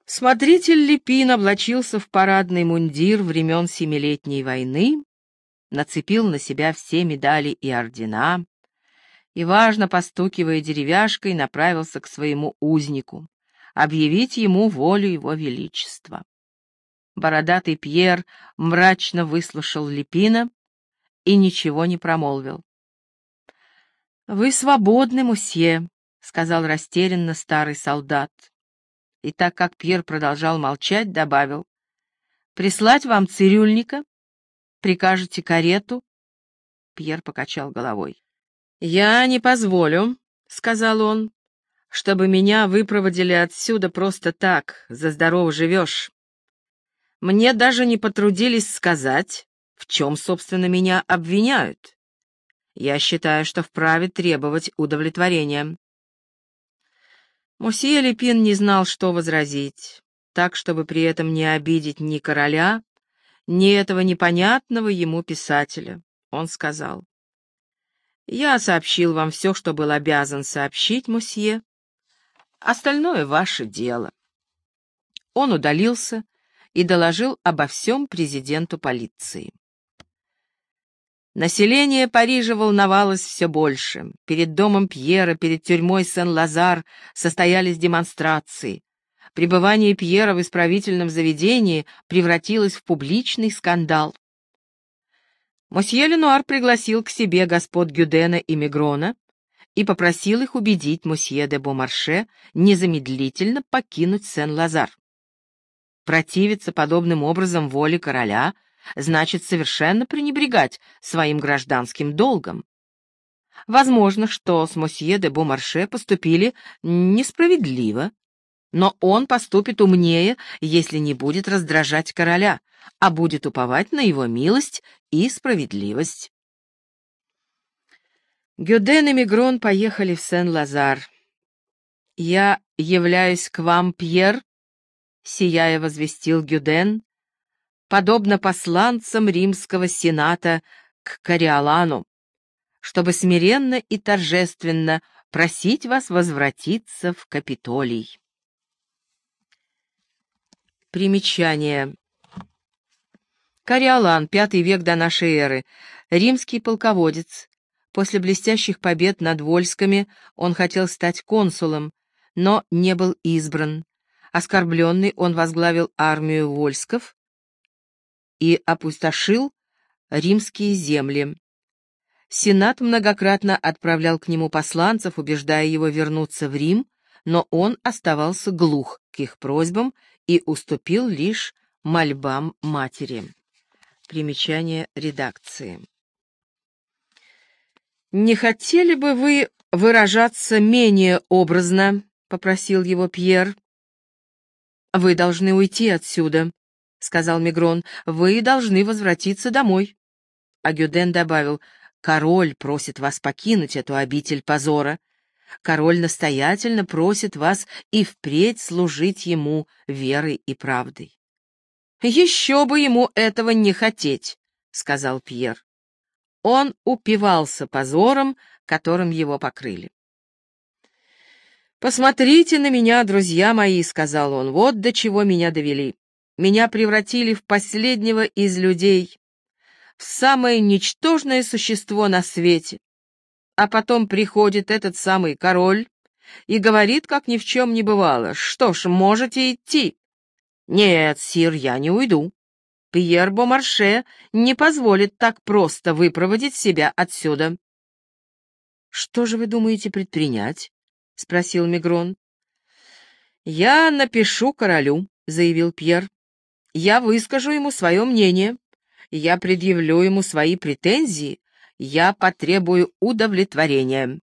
Смотритель Липин облачился в парадный мундир времен Семилетней войны, нацепил на себя все медали и ордена и, важно постукивая деревяшкой, направился к своему узнику, объявить ему волю его величества. Бородатый Пьер мрачно выслушал Липина и ничего не промолвил. «Вы свободны, мусье», — сказал растерянно старый солдат. И так как Пьер продолжал молчать, добавил: «Прислать вам цирюльника? Прикажете карету?» Пьер покачал головой. «Я не позволю», — сказал он, — «чтобы меня выпроводили отсюда просто так, за здорово живешь. Мне даже не потрудились сказать, в чем, собственно, меня обвиняют. Я считаю, что вправе требовать удовлетворения». Мусье Липин не знал, что возразить, так, чтобы при этом не обидеть ни короля, ни этого непонятного ему писателя. Он сказал: «Я сообщил вам все, что был обязан сообщить, мусье. Остальное ваше дело». Он удалился и доложил обо всем президенту полиции. Население Парижа волновалось все больше. Перед домом Пьера, перед тюрьмой Сен-Лазар состоялись демонстрации. Пребывание Пьера в исправительном заведении превратилось в публичный скандал. Мосье Ленуар пригласил к себе господ Гюдена и Мегрона и попросил их убедить мосье де Бомарше незамедлительно покинуть Сен-Лазар. Противиться подобным образом воле короля значит совершенно пренебрегать своим гражданским долгом. Возможно, что с мосье де Бомарше поступили несправедливо, но он поступит умнее, если не будет раздражать короля, а будет уповать на его милость и справедливость. Гюден и Мегрон поехали в Сен-Лазар. «Я являюсь к вам, Пьер», — сияя возвестил Гюден, «подобно посланцам римского сената к Кориолану, чтобы смиренно и торжественно просить вас возвратиться в Капитолий». Примечание. Кориолан, V век до нашей эры, римский полководец. После блестящих побед над вольсками он хотел стать консулом, но не был избран. Оскорбленный, он возглавил армию вольсков и опустошил римские земли. Сенат многократно отправлял к нему посланцев, убеждая его вернуться в Рим, но он оставался глух к их просьбам и уступил лишь мольбам матери. Примечание редакции. «Не хотели бы вы выражаться менее образно?» — попросил его Пьер. «Вы должны уйти отсюда», — сказал Мегрон. «Вы должны возвратиться домой». А Гюден добавил: «Король просит вас покинуть эту обитель позора. Король настоятельно просит вас и впредь служить ему верой и правдой». «Еще бы ему этого не хотеть», — сказал Пьер. Он упивался позором, которым его покрыли. «Посмотрите на меня, друзья мои», — сказал он, — «вот до чего меня довели. Меня превратили в последнего из людей, в самое ничтожное существо на свете. А потом приходит этот самый король и говорит, как ни в чем не бывало: что ж, можете идти». «Нет, сир, я не уйду. Пьер Бомарше не позволит так просто выпроводить себя отсюда». «Что же вы думаете предпринять?» — спросил Мегрон. «Я напишу королю», — заявил Пьер. «Я выскажу ему свое мнение, я предъявлю ему свои претензии, я потребую удовлетворения».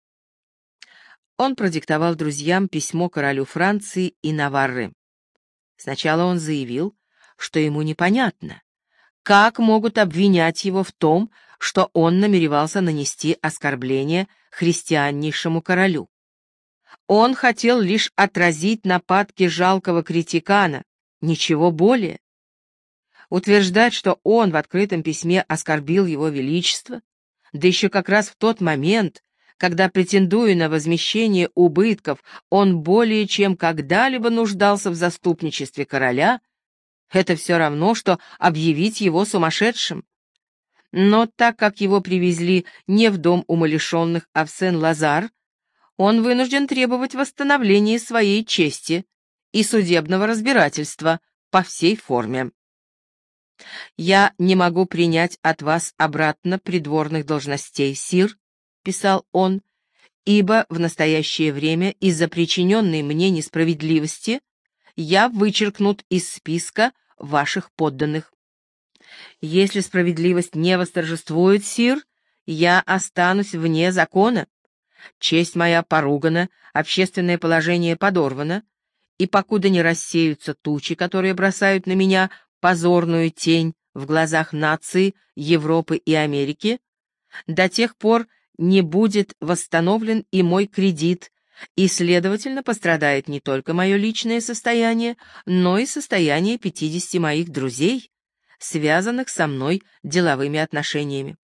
Он продиктовал друзьям письмо королю Франции и Наварры. Сначала он заявил, что ему непонятно, как могут обвинять его в том, что он намеревался нанести оскорбление христианнейшему королю. Он хотел лишь отразить нападки жалкого критикана, ничего более. Утверждать, что он в открытом письме оскорбил его величество, да еще как раз в тот момент, когда, претендуя на возмещение убытков, он более чем когда-либо нуждался в заступничестве короля, это все равно, что объявить его сумасшедшим. Но так как его привезли не в дом умалишенных, а в Сен-Лазар, он вынужден требовать восстановления своей чести и судебного разбирательства по всей форме. «Я не могу принять от вас обратно придворных должностей, сир», — писал он, «ибо в настоящее время из-за причиненной мне несправедливости я вычеркнут из списка ваших подданных. Если справедливость не восторжествует, сир, я останусь вне закона. Честь моя поругана, общественное положение подорвано, и покуда не рассеются тучи, которые бросают на меня позорную тень в глазах нации Европы и Америки, до тех пор не будет восстановлен и мой кредит, и, следовательно, пострадает не только мое личное состояние, но и состояние 50 моих друзей, связанных со мной деловыми отношениями.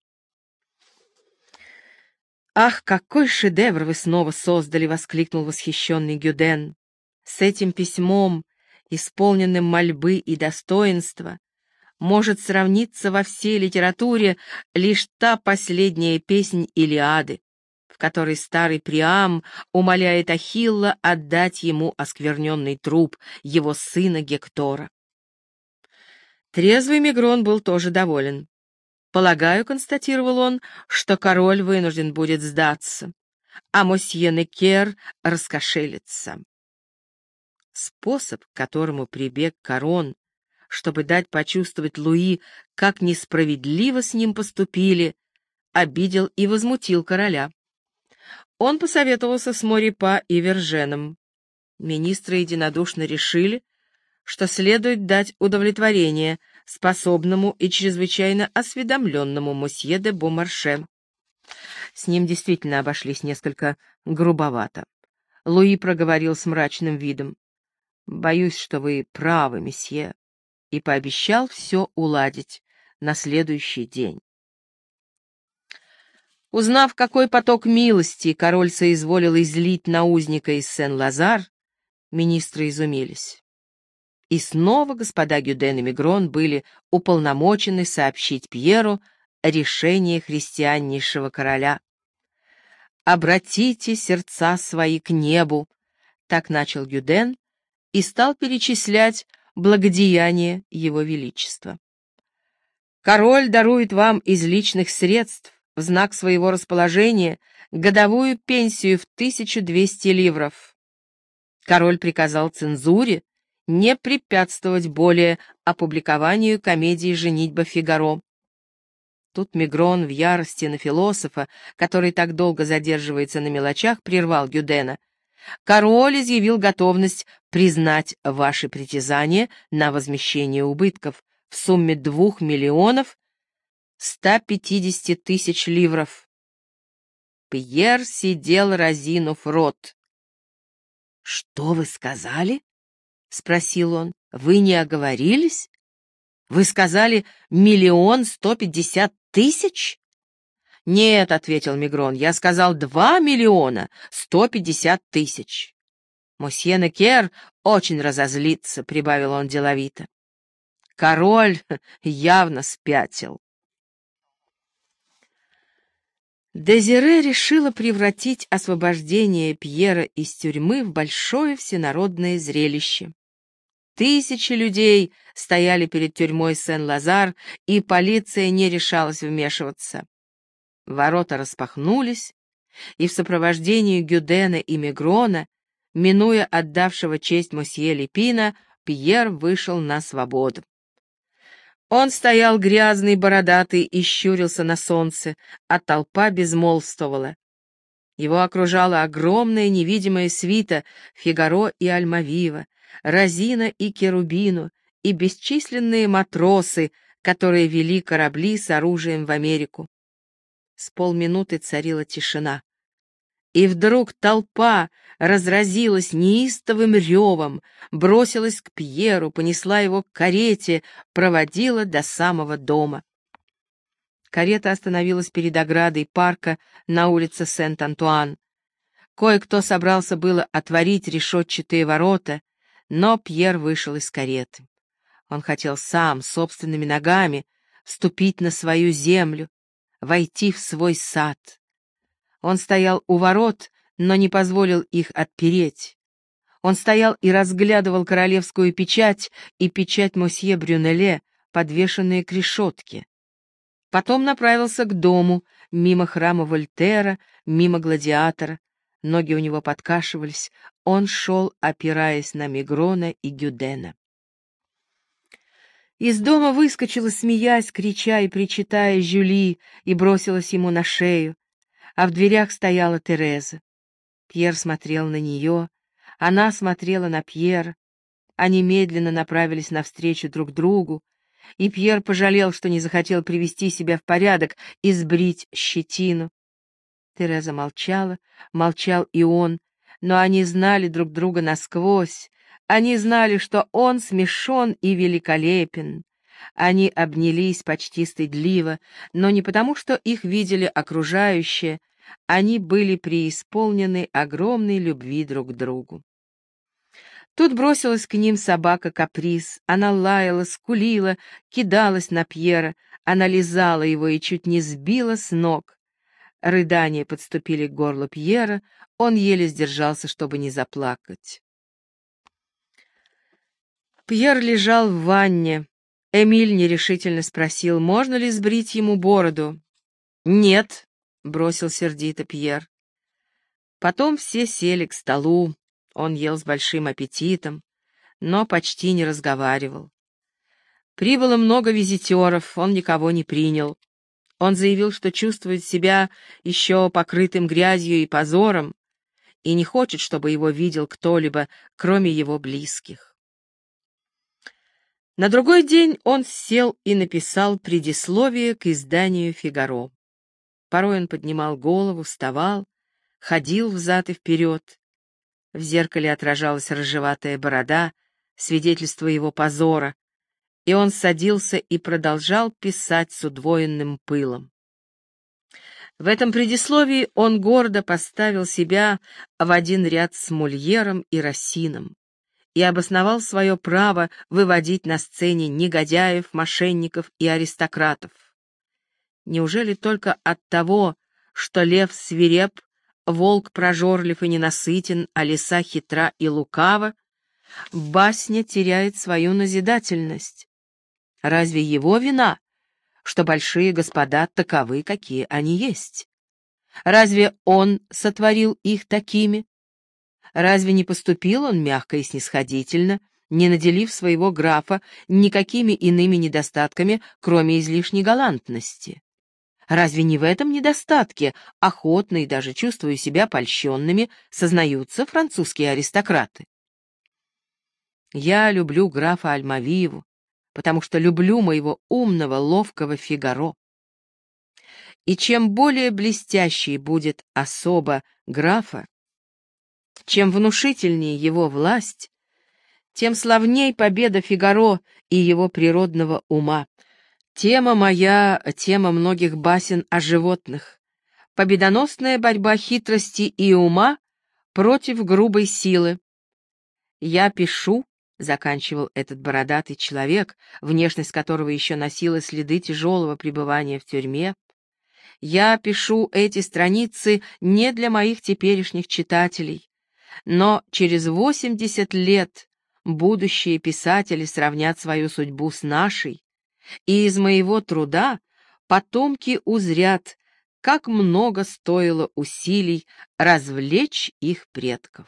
«Ах, какой шедевр вы снова создали!» — воскликнул восхищенный Гюден. «С этим письмом, исполненным мольбы и достоинства, может сравниться во всей литературе лишь та последняя песнь Илиады, в которой старый Приам умоляет Ахилла отдать ему оскверненный труп его сына Гектора». Трезвый Мигрон был тоже доволен. «Полагаю, — констатировал он, — что король вынужден будет сдаться, а мосье Некер раскошелится». Способ, к которому прибег Карон, чтобы дать почувствовать Луи, как несправедливо с ним поступили, обидел и возмутил короля. Он посоветовался с Морипа и Верженом. Министры единодушно решили, что следует дать удовлетворение способному и чрезвычайно осведомленному мосье де Бомарше. С ним действительно обошлись несколько грубовато. Луи проговорил с мрачным видом: «Боюсь, что вы правы, месье», и пообещал все уладить на следующий день. Узнав, какой поток милости король соизволил излить на узника из Сен-Лазар, министры изумились. И снова господа Гюден и Мигрон были уполномочены сообщить Пьеру решение христианнейшего короля. «Обратите сердца свои к небу», — так начал Гюден и стал перечислять благодеяния его величества. «Король дарует вам из личных средств в знак своего расположения годовую пенсию в 1200 ливров. Король приказал цензуре не препятствовать более опубликованию комедии «Женитьба Фигаро». Тут Мигрон в ярости на философа, который так долго задерживается на мелочах, прервал Гюдена. «Король изъявил готовность признать ваши притязания на возмещение убытков в сумме 2 миллионов 150 тысяч ливров». Пьер сидел, разинув рот. «Что вы сказали?» — спросил он. «Вы не оговорились? Вы сказали 1 150 000? «Нет», — ответил Мигрон, — «я сказал 2 150 000. Мосье Некер очень разозлится», — прибавил он деловито. «Король явно спятил». Дезире решила превратить освобождение Пьера из тюрьмы в большое всенародное зрелище. Тысячи людей стояли перед тюрьмой Сен-Лазар, и полиция не решалась вмешиваться. Ворота распахнулись, и в сопровождении Гюдена и Мигрона, минуя отдавшего честь мосье Лепина, Пьер вышел на свободу. Он стоял грязный, бородатый и щурился на солнце, а толпа безмолвствовала. Его окружала огромная невидимая свита Фигаро и Альмавива, Розина и Керубину, и бесчисленные матросы, которые вели корабли с оружием в Америку. С полминуты царила тишина. И вдруг толпа разразилась неистовым ревом, бросилась к Пьеру, понесла его к карете, проводила до самого дома. Карета остановилась перед оградой парка на улице Сент-Антуан. Кое-кто собрался было отворить решетчатые ворота, но Пьер вышел из кареты. Он хотел сам, собственными ногами, ступить на свою землю, войти в свой сад. Он стоял у ворот, но не позволил их отпереть. Он стоял и разглядывал королевскую печать и печать мосье Брюнеле, подвешенные к решетке. Потом направился к дому, мимо храма Вольтера, мимо гладиатора. Ноги у него подкашивались, он шел, опираясь на Мигрона и Гюдена. Из дома выскочила, смеясь, крича и причитая, Жюли и бросилась ему на шею, а в дверях стояла Тереза. Пьер смотрел на нее, она смотрела на Пьера. Они медленно направились навстречу друг другу, и Пьер пожалел, что не захотел привести себя в порядок и сбрить щетину. Тереза молчала, молчал и он, но они знали друг друга насквозь. Они знали, что он смешон и великолепен. Они обнялись почти стыдливо, но не потому, что их видели окружающие, они были преисполнены огромной любви друг к другу. Тут бросилась к ним собака Каприз. Она лаяла, скулила, кидалась на Пьера, она лизала его и чуть не сбила с ног. Рыдания подступили к горлу Пьера, он еле сдержался, чтобы не заплакать. Пьер лежал в ванне. Эмиль нерешительно спросил, можно ли сбрить ему бороду. «Нет», — бросил сердито Пьер. Потом все сели к столу. Он ел с большим аппетитом, но почти не разговаривал. Прибыло много визитеров, он никого не принял. Он заявил, что чувствует себя еще покрытым грязью и позором, и не хочет, чтобы его видел кто-либо, кроме его близких. На другой день он сел и написал предисловие к изданию «Фигаро». Порой он поднимал голову, вставал, ходил взад и вперед. В зеркале отражалась рыжеватая борода, свидетельство его позора, и он садился и продолжал писать с удвоенным пылом. В этом предисловии он гордо поставил себя в один ряд с Мольером и Рассином и обосновал свое право выводить на сцене негодяев, мошенников и аристократов. Неужели только от того, что лев свиреп, волк прожорлив и ненасытен, а лиса хитра и лукава, басня теряет свою назидательность? Разве его вина, что большие господа таковы, какие они есть? Разве он сотворил их такими? Разве не поступил он мягко и снисходительно, не наделив своего графа никакими иными недостатками, кроме излишней галантности? Разве не в этом недостатке, охотно и даже чувствуя себя польщенными, сознаются французские аристократы? Я люблю графа Альмавиву, потому что люблю моего умного, ловкого Фигаро. И чем более блестящей будет особа графа, чем внушительнее его власть, тем славней победа Фигаро и его природного ума. Тема моя — тема многих басен о животных. Победоносная борьба хитрости и ума против грубой силы. Я пишу, — заканчивал этот бородатый человек, внешность которого еще носила следы тяжелого пребывания в тюрьме, — я пишу эти страницы не для моих теперешних читателей, но через 80 лет будущие писатели сравнят свою судьбу с нашей, и из моего труда потомки узрят, как много стоило усилий развлечь их предков.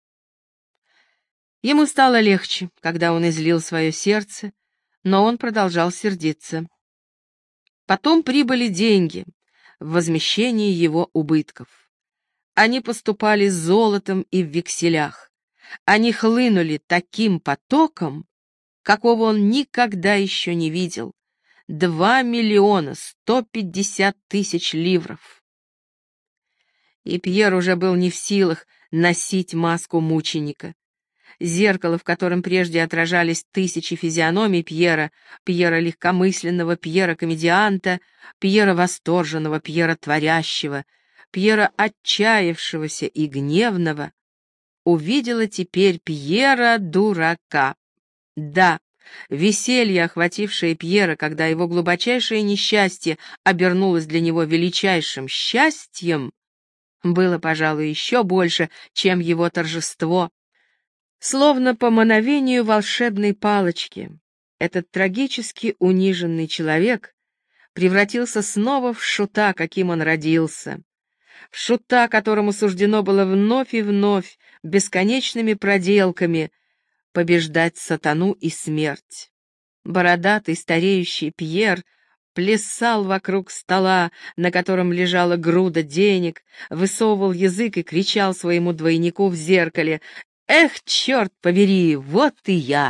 Ему стало легче, когда он излил свое сердце, но он продолжал сердиться. Потом прибыли деньги в возмещении его убытков. Они поступали с золотом и в векселях. Они хлынули таким потоком, какого он никогда еще не видел. 2 150 000 ливров. И Пьер уже был не в силах носить маску мученика. зеркало, в котором прежде отражались тысячи физиономий Пьера, Пьера легкомысленного, Пьера комедианта, Пьера восторженного, Пьера творящего, Пьера отчаявшегося и гневного, увидела теперь Пьера дурака. Да, веселье, охватившее Пьера, когда его глубочайшее несчастье обернулось для него величайшим счастьем, было, пожалуй, еще больше, чем его торжество. Словно по мановению волшебной палочки, этот трагически униженный человек превратился снова в шута, каким он родился, в шута, которому суждено было вновь и вновь, бесконечными проделками, побеждать сатану и смерть. Бородатый стареющий Пьер плясал вокруг стола, на котором лежала груда денег, высовывал язык и кричал своему двойнику в зеркале: «Эх, черт побери, вот и я!»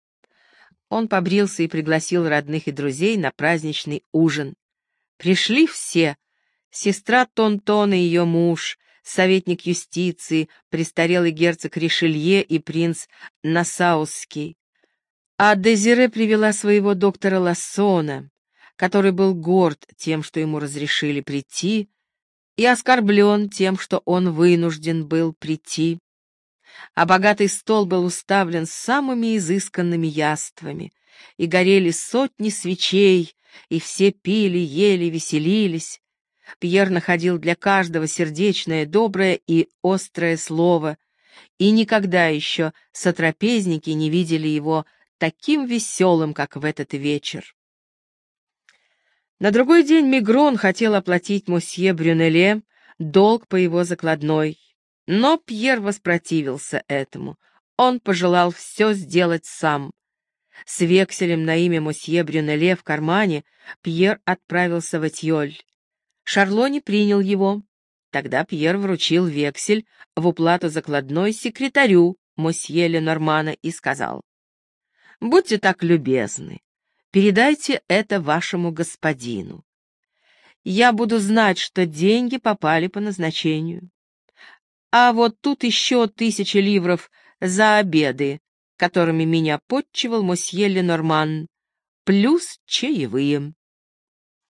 Он побрился и пригласил родных и друзей на праздничный ужин. Пришли все: сестра Тонтон и ее муж, советник юстиции, престарелый герцог Ришелье и принц Нассаусский. А Дезире привела своего доктора Лассона, который был горд тем, что ему разрешили прийти, и оскорблен тем, что он вынужден был прийти. А богатый стол был уставлен самыми изысканными яствами, и горели сотни свечей, и все пили, ели, веселились. Пьер находил для каждого сердечное, доброе и острое слово, и никогда еще сотрапезники не видели его таким веселым, как в этот вечер. На другой день Мигрон хотел оплатить мосье Брюнеле долг по его закладной, но Пьер воспротивился этому. Он пожелал все сделать сам. С векселем на имя мосье Брюнеле в кармане Пьер отправился в Этьоль. Шарло не принял его. Тогда Пьер вручил вексель в уплату закладной секретарю мосье Ленормана и сказал: «Будьте так любезны, передайте это вашему господину. Я буду знать, что деньги попали по назначению. А вот тут еще 1000 ливров за обеды, которыми меня подчивал мосье Ленорман, плюс чаевые».